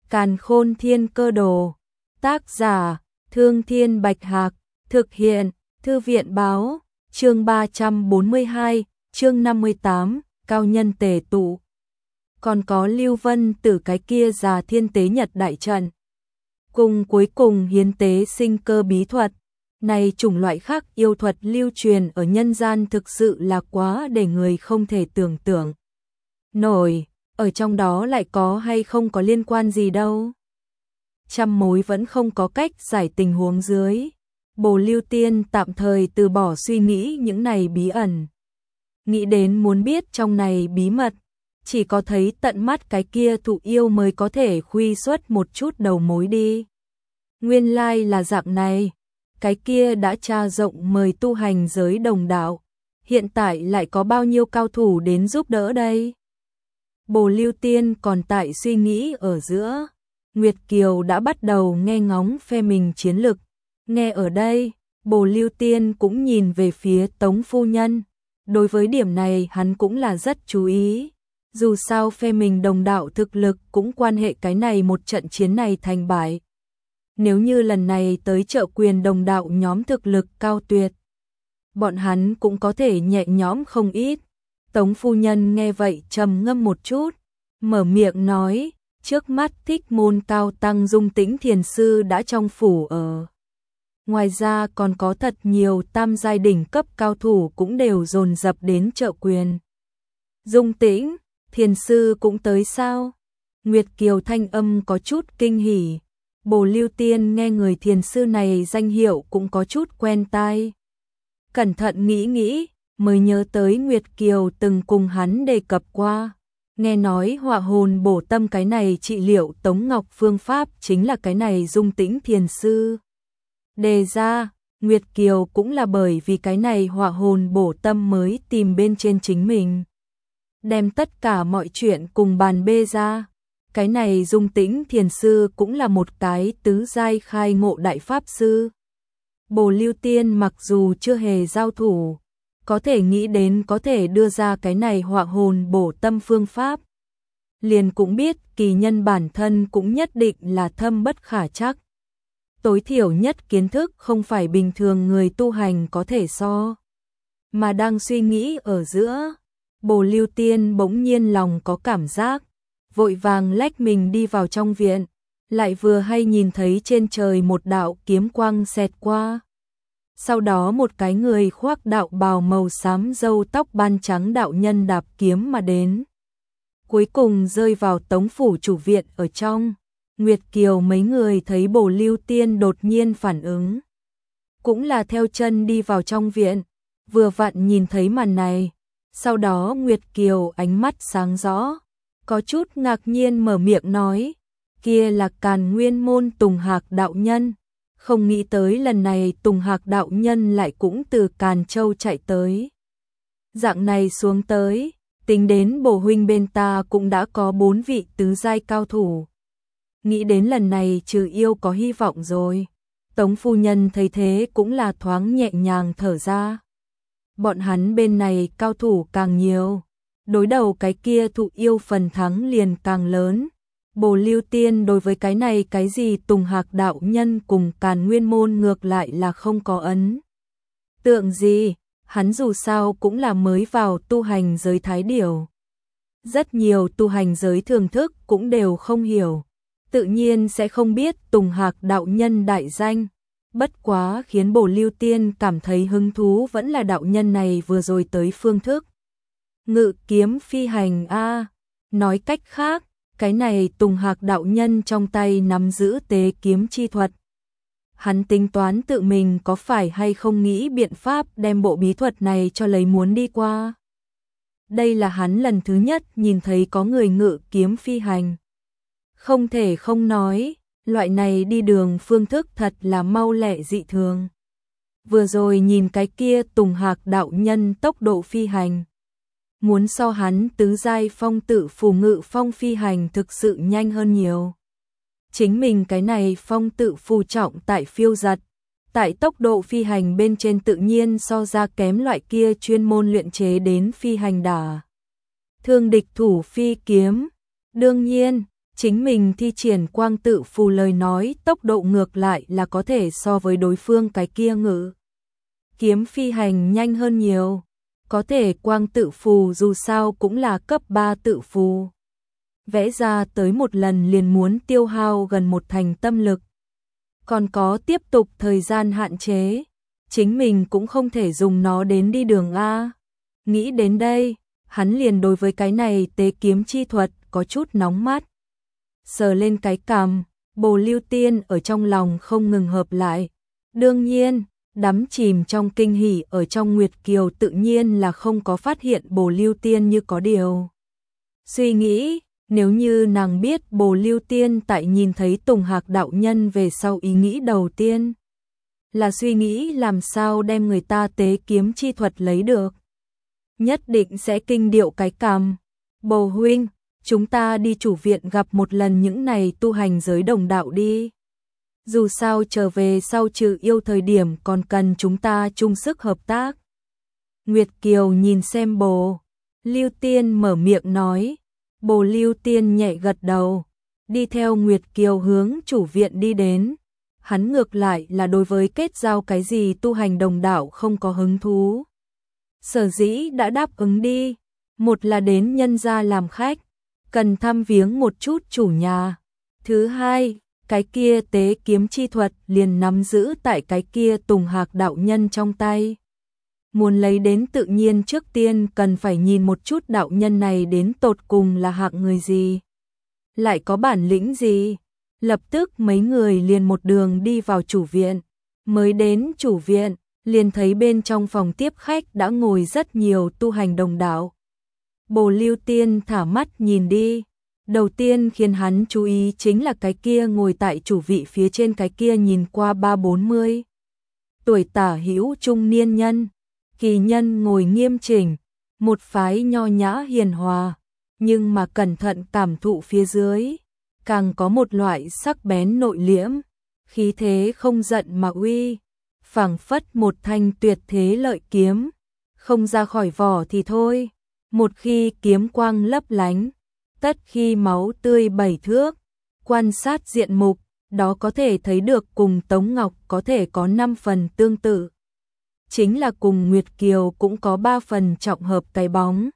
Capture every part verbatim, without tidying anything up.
Càn Khôn Thiên Cơ Đồ. Tác giả: Thương Thiên Bạch Hạc. Thực hiện: Thư viện báo. Chương ba trăm bốn mươi hai, chương năm mươi tám, cao nhân tề tụ. Còn có Lưu Vân Tử cái kia già thiên tế nhật đại trận. Cùng cuối cùng hiến tế sinh cơ bí thuật. Này chủng loại khác yêu thuật lưu truyền ở nhân gian thực sự là quá để người không thể tưởng tượng nổi, ở trong đó lại có hay không có liên quan gì đâu. Trăm mối vẫn không có cách giải tình huống dưới. Bồ Lưu Tiên tạm thời từ bỏ suy nghĩ những này bí ẩn. Nghĩ đến muốn biết trong này bí mật, chỉ có thấy tận mắt cái kia thụ yêu mới có thể khuy xuất một chút đầu mối đi. Nguyên lai là dạng này, cái kia đã tra rộng mời tu hành giới đồng đạo, hiện tại lại có bao nhiêu cao thủ đến giúp đỡ đây. Bồ Lưu Tiên còn tại suy nghĩ ở giữa, Nguyệt Kiều đã bắt đầu nghe ngóng phe mình chiến lực. Nghe ở đây, Bồ Lưu Tiên cũng nhìn về phía Tống phu nhân. Đối với điểm này hắn cũng là rất chú ý. Dù sao phe mình đồng đạo thực lực cũng quan hệ cái này một trận chiến này thành bại. Nếu như lần này tới trợ quyền đồng đạo nhóm thực lực cao tuyệt, bọn hắn cũng có thể nhẹ nhõm không ít. Tống phu nhân nghe vậy trầm ngâm một chút, mở miệng nói, trước mắt Thích Môn cao tăng Dung Tĩnh thiền sư đã trong phủ ở. Ngoài ra còn có thật nhiều tam giai đỉnh cấp cao thủ cũng đều dồn dập đến trợ quyền. Dung Tĩnh, thiền sư cũng tới sao? Nguyệt Kiều thanh âm có chút kinh hỉ. Bồ Lưu Tiên nghe người thiền sư này danh hiệu cũng có chút quen tai. Cẩn thận nghĩ nghĩ, mới nhớ tới Nguyệt Kiều từng cùng hắn đề cập qua. Nghe nói họa hồn bổ tâm cái này trị liệu Tống Ngọc phương pháp chính là cái này Dung Tĩnh thiền sư đề ra. Nguyệt Kiều cũng là bởi vì cái này họa hồn bổ tâm mới tìm bên trên chính mình, đem tất cả mọi chuyện cùng bàn bê ra. Cái này Dung Tĩnh thiền sư cũng là một cái tứ giai khai ngộ đại pháp sư. Bồ Lưu Tiên mặc dù chưa hề giao thủ, có thể nghĩ đến có thể đưa ra cái này họa hồn bổ tâm phương pháp, liền cũng biết kỳ nhân bản thân cũng nhất định là thâm bất khả trắc. Tối thiểu nhất kiến thức không phải bình thường người tu hành có thể so. Mà đang suy nghĩ ở giữa, Bồ Lưu Tiên bỗng nhiên lòng có cảm giác, vội vàng lách mình đi vào trong viện, lại vừa hay nhìn thấy trên trời một đạo kiếm quang xẹt qua. Sau đó một cái người khoác đạo bào màu xám râu tóc ban trắng đạo nhân đạp kiếm mà đến. Cuối cùng rơi vào Tống phủ chủ viện ở trong. Nguyệt Kiều mấy người thấy Bồ Lưu Tiên đột nhiên phản ứng, cũng là theo chân đi vào trong viện, vừa vặn nhìn thấy màn này. Sau đó Nguyệt Kiều ánh mắt sáng rõ, có chút ngạc nhiên mở miệng nói, kia là Càn Nguyên môn Tùng Hạc đạo nhân. Không nghĩ tới lần này Tùng Hạc đạo nhân lại cũng từ Càn Châu chạy tới. Dạng này xuống tới, tính đến Bồ huynh bên ta cũng đã có bốn vị tứ giai cao thủ. Nghĩ đến lần này trừ yêu có hy vọng rồi. Tống phu nhân thấy thế cũng là thoáng nhẹ nhàng thở ra. Bọn hắn bên này cao thủ càng nhiều, đối đầu cái kia thụ yêu phần thắng liền càng lớn. Bồ Lưu Tiên đối với cái này cái gì Tùng Hạc đạo nhân cùng Càn Nguyên môn ngược lại là không có ấn tượng gì, hắn dù sao cũng là mới vào tu hành giới thái điểu. Rất nhiều tu hành giới thường thức cũng đều không hiểu, tự nhiên sẽ không biết Tùng Hạc đạo nhân đại danh. Bất quá khiến Bồ Lưu Tiên cảm thấy hứng thú vẫn là đạo nhân này vừa rồi tới phương thức ngự kiếm phi hành a. Nói cách khác, cái này Tùng Hạc đạo nhân trong tay nắm giữ tế kiếm chi thuật. Hắn tính toán tự mình có phải hay không nghĩ biện pháp đem bộ bí thuật này cho lấy muốn đi qua. Đây là hắn lần thứ nhất nhìn thấy có người ngự kiếm phi hành. Không thể không nói, loại này đi đường phương thức thật là mau lẹ dị thường. Vừa rồi nhìn cái kia Tùng Hạc đạo nhân tốc độ phi hành, muốn so hắn tứ giai phong tự phù ngự phong phi hành thực sự nhanh hơn nhiều. Chính mình cái này phong tự phù trọng tại phiêu giật, tại tốc độ phi hành bên trên tự nhiên so ra kém loại kia chuyên môn luyện chế đến phi hành đả thương địch thủ phi kiếm. Đương nhiên, chính mình thi triển quang tự phù lời nói tốc độ ngược lại là có thể so với đối phương cái kia ngự. Kiếm phi hành nhanh hơn nhiều, có thể quang tự phù dù sao cũng là cấp ba tự phù. Vẽ ra tới một lần liền muốn tiêu hao gần một thành tâm lực. Còn có tiếp tục thời gian hạn chế, chính mình cũng không thể dùng nó đến đi đường A. Nghĩ đến đây, hắn liền đối với cái này tế kiếm chi thuật có chút nóng mắt. Sờ lên cái cằm, Bồ Lưu Tiên ở trong lòng không ngừng hợp lại. Đương nhiên, đắm chìm trong kinh hỉ ở trong Nguyệt Kiều tự nhiên là không có phát hiện Bồ Lưu Tiên như có điều. Suy nghĩ, nếu như nàng biết Bồ Lưu Tiên tại nhìn thấy Tùng Hạc đạo nhân về sau ý nghĩ đầu tiên là suy nghĩ làm sao đem người ta tế kiếm chi thuật lấy được. Nhất định sẽ kinh điệu cái cằm. Bồ huynh, chúng ta đi chủ viện gặp một lần những này tu hành giới đồng đạo đi. Dù sao trở về sau trừ yêu thời điểm còn cần chúng ta chung sức hợp tác. Nguyệt Kiều nhìn xem Bồ Lưu Tiên mở miệng nói. Bồ Lưu Tiên nhẹ gật đầu, đi theo Nguyệt Kiều hướng chủ viện đi đến. Hắn ngược lại là đối với kết giao cái gì tu hành đồng đạo không có hứng thú. Sở dĩ đã đáp ứng đi, một là đến nhân gia làm khách, cần thăm viếng một chút chủ nhà. Thứ hai, cái kia tế kiếm chi thuật liền nắm giữ tại cái kia Tùng Hạc đạo nhân trong tay. Muốn lấy đến tự nhiên trước tiên cần phải nhìn một chút đạo nhân này đến tột cùng là hạng người gì. Lại có bản lĩnh gì. Lập tức mấy người liền một đường đi vào chủ viện. Mới đến chủ viện, liền thấy bên trong phòng tiếp khách đã ngồi rất nhiều tu hành đồng đạo. Bồ Lưu Tiên thả mắt nhìn đi. Đầu tiên khiến hắn chú ý chính là cái kia ngồi tại chủ vị phía trên cái kia nhìn qua ba bốn mươi. Tuổi tả hữu trung niên nhân. Kỳ nhân ngồi nghiêm chỉnh, một phái nho nhã hiền hòa, nhưng mà cẩn thận cảm thụ phía dưới, càng có một loại sắc bén nội liễm, khí thế không giận mà uy, phảng phất một thanh tuyệt thế lợi kiếm, không ra khỏi vỏ thì thôi, một khi kiếm quang lấp lánh, tất khi máu tươi bảy thước, quan sát diện mục, đó có thể thấy được cùng Tống Ngọc có thể có năm phần tương tự. Chính là cùng Nguyệt Kiều cũng có ba phần trọng hợp cái bóng.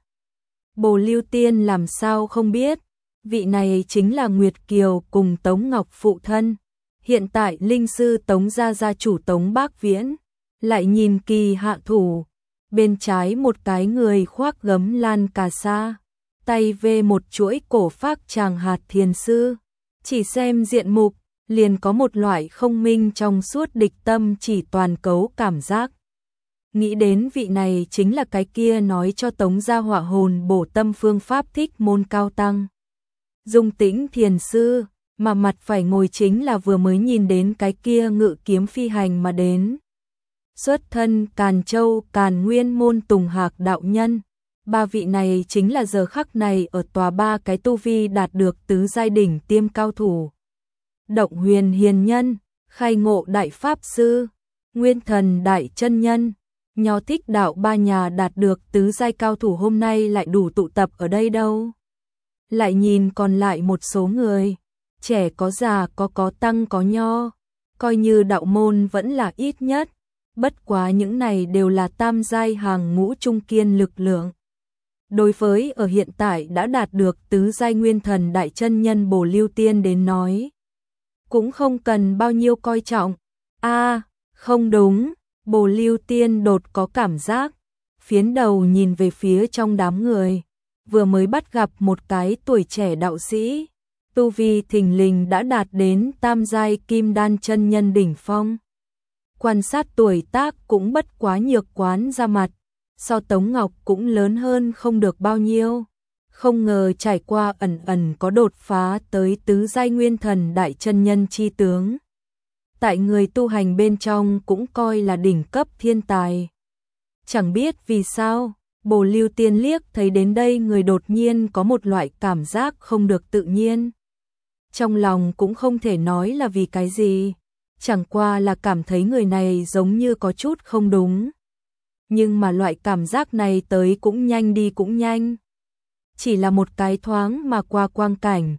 Bồ Lưu Tiên làm sao không biết, vị này chính là Nguyệt Kiều cùng Tống Ngọc phụ thân. Hiện tại linh sư Tống gia gia chủ Tống Bác Viễn, lại nhìn kỳ hạ thủ, bên trái một cái người khoác gấm lan cà sa, tay vê một chuỗi cổ phác tràng hạt thiền sư. Chỉ xem diện mục, liền có một loại không minh trong suốt địch tâm chỉ toàn cấu cảm giác. Nghĩ đến vị này chính là cái kia nói cho Tống gia hỏa hồn bổ tâm phương pháp thích môn cao tăng. Dung Tĩnh thiền sư, mà mặt phải ngồi chính là vừa mới nhìn đến cái kia ngự kiếm phi hành mà đến. Xuất thân Càn Châu Càn Nguyên môn Tùng Hạc đạo nhân. Ba vị này chính là giờ khắc này ở tòa ba cái tu vi đạt được tứ giai đỉnh tiêm cao thủ. Động Huyền hiền nhân, Khai Ngộ đại pháp sư, Nguyên Thần đại chân nhân. Nho Thích đạo ba nhà đạt được tứ giai cao thủ hôm nay lại đủ tụ tập ở đây đâu. Lại nhìn còn lại một số người, trẻ có già có có tăng có nho, coi như đạo môn vẫn là ít nhất, bất quá những này đều là tam giai hàng ngũ trung kiên lực lượng. Đối với ở hiện tại đã đạt được tứ giai Nguyên Thần đại chân nhân Bồ Lưu Tiên đến nói, cũng không cần bao nhiêu coi trọng. A, không đúng. Bồ Lưu Tiên đột có cảm giác, phiến đầu nhìn về phía trong đám người, vừa mới bắt gặp một cái tuổi trẻ đạo sĩ, tu vi thình lình đã đạt đến tam giai kim đan chân nhân đỉnh phong. Quan sát tuổi tác cũng bất quá nhược quán ra mặt, so Tống Ngọc cũng lớn hơn không được bao nhiêu, không ngờ trải qua ẩn ẩn có đột phá tới tứ giai Nguyên Thần đại chân nhân chi tướng. Tại người tu hành bên trong cũng coi là đỉnh cấp thiên tài. Chẳng biết vì sao, Bồ Lưu Tiên liếc thấy đến đây người đột nhiên có một loại cảm giác không được tự nhiên. Trong lòng cũng không thể nói là vì cái gì, chẳng qua là cảm thấy người này giống như có chút không đúng. Nhưng mà loại cảm giác này tới cũng nhanh đi cũng nhanh. Chỉ là một cái thoáng mà qua quang cảnh,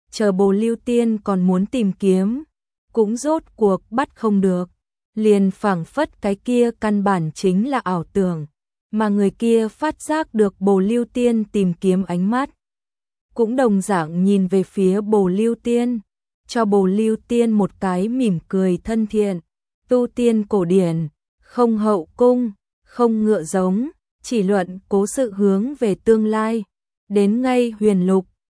chờ Bồ Lưu Tiên còn muốn tìm kiếm, cũng rốt cuộc bắt không được, liền phảng phất cái kia căn bản chính là ảo tưởng, mà người kia phát giác được Bồ Lưu Tiên tìm kiếm ánh mắt, cũng đồng dạng nhìn về phía Bồ Lưu Tiên, cho Bồ Lưu Tiên một cái mỉm cười thân thiện, tu tiên cổ điển, không hậu cung, không ngựa giống, chỉ luận cố sự hướng về tương lai, đến ngay huyền lục,